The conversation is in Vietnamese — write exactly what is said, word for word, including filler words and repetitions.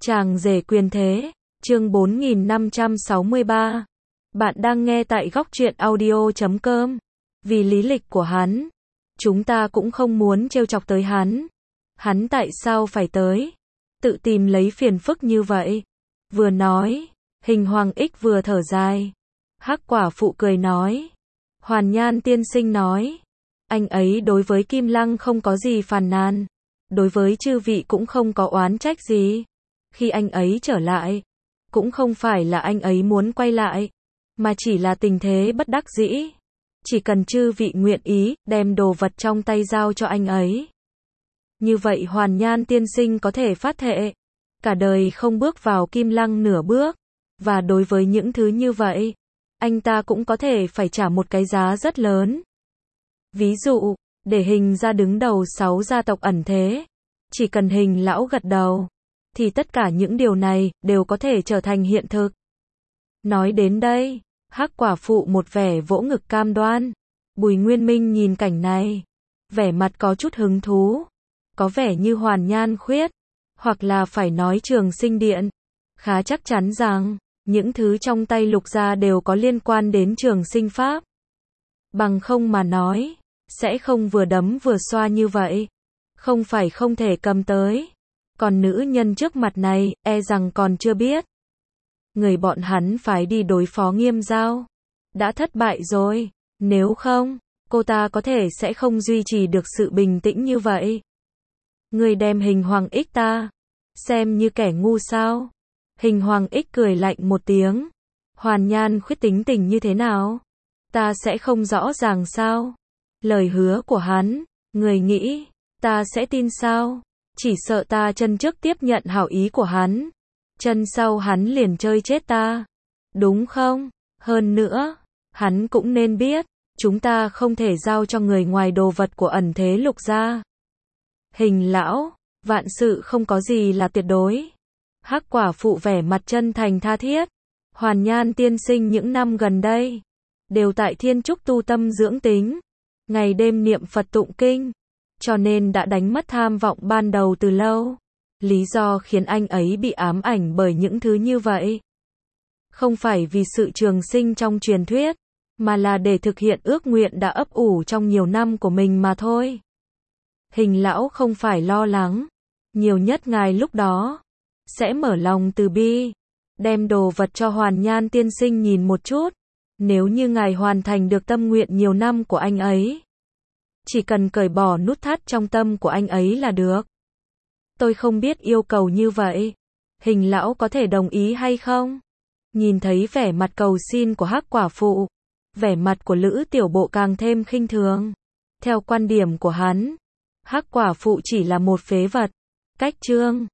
Chàng rể quyền thế, chương bốn nghìn năm trăm sáu mươi ba. Bạn đang nghe tại góc truyện audio chấm com. Vì lý lịch của hắn, chúng ta cũng không muốn trêu chọc tới hắn. Hắn tại sao phải tới? Tự tìm lấy phiền phức như vậy. Vừa nói, Hình Hoàng Ích vừa thở dài. Hắc Quả Phụ cười nói. Hoàn Nhan tiên sinh nói. Anh ấy đối với Kim Lăng không có gì phàn nàn. Đối với chư vị cũng không có oán trách gì. Khi anh ấy trở lại, cũng không phải là anh ấy muốn quay lại, mà chỉ là tình thế bất đắc dĩ. Chỉ cần chư vị nguyện ý, đem đồ vật trong tay giao cho anh ấy. Như vậy Hoàn Nhan tiên sinh có thể phát thệ, cả đời không bước vào Kim Lăng nửa bước. Và đối với những thứ như vậy, anh ta cũng có thể phải trả một cái giá rất lớn. Ví dụ, để Hình ra đứng đầu sáu gia tộc ẩn thế, chỉ cần Hình lão gật đầu, thì tất cả những điều này đều có thể trở thành hiện thực. Nói đến đây, Hắc Quả Phụ một vẻ vỗ ngực cam đoan. Bùi Nguyên Minh nhìn cảnh này, vẻ mặt có chút hứng thú, có vẻ như Hoàn Nhan Khuyết, hoặc là phải nói Trường Sinh Điện, khá chắc chắn rằng những thứ trong tay Lục gia đều có liên quan đến Trường Sinh Pháp. Bằng không mà nói, sẽ không vừa đấm vừa xoa như vậy. Không phải không thể cầm tới. Còn nữ nhân trước mặt này, e rằng còn chưa biết. Người bọn hắn phải đi đối phó Nghiêm Giao đã thất bại rồi. Nếu không, cô ta có thể sẽ không duy trì được sự bình tĩnh như vậy. Người đem Hình Hoàng Ích ta xem như kẻ ngu sao? Hình Hoàng Ích cười lạnh một tiếng. Hoàn Nhan Khuyết tính tình như thế nào? Ta sẽ không rõ ràng sao? Lời hứa của hắn, người nghĩ ta sẽ tin sao? Chỉ sợ ta chân trước tiếp nhận hảo ý của hắn, chân sau hắn liền chơi chết ta. Đúng không? Hơn nữa, hắn cũng nên biết, chúng ta không thể giao cho người ngoài đồ vật của ẩn thế Lục gia. Hình lão, vạn sự không có gì là tuyệt đối. Hắc Quả Phụ vẻ mặt chân thành tha thiết. Hoàn Nhan tiên sinh những năm gần đây, đều tại Thiên Trúc tu tâm dưỡng tính, ngày đêm niệm Phật tụng kinh, cho nên đã đánh mất tham vọng ban đầu từ lâu. Lý do khiến anh ấy bị ám ảnh bởi những thứ như vậy, không phải vì sự trường sinh trong truyền thuyết, mà là để thực hiện ước nguyện đã ấp ủ trong nhiều năm của mình mà thôi. Hình lão không phải lo lắng, nhiều nhất ngài lúc đó sẽ mở lòng từ bi, đem đồ vật cho Hoàn Nhan tiên sinh nhìn một chút. Nếu như ngài hoàn thành được tâm nguyện nhiều năm của anh ấy, chỉ cần cởi bỏ nút thắt trong tâm của anh ấy là được. Tôi không biết yêu cầu như vậy, Hình lão có thể đồng ý hay không? Nhìn thấy vẻ mặt cầu xin của Hắc Quả Phụ, vẻ mặt của Lữ Tiểu Bộ càng thêm khinh thường. Theo quan điểm của hắn, Hắc Quả Phụ chỉ là một phế vật. Cách chương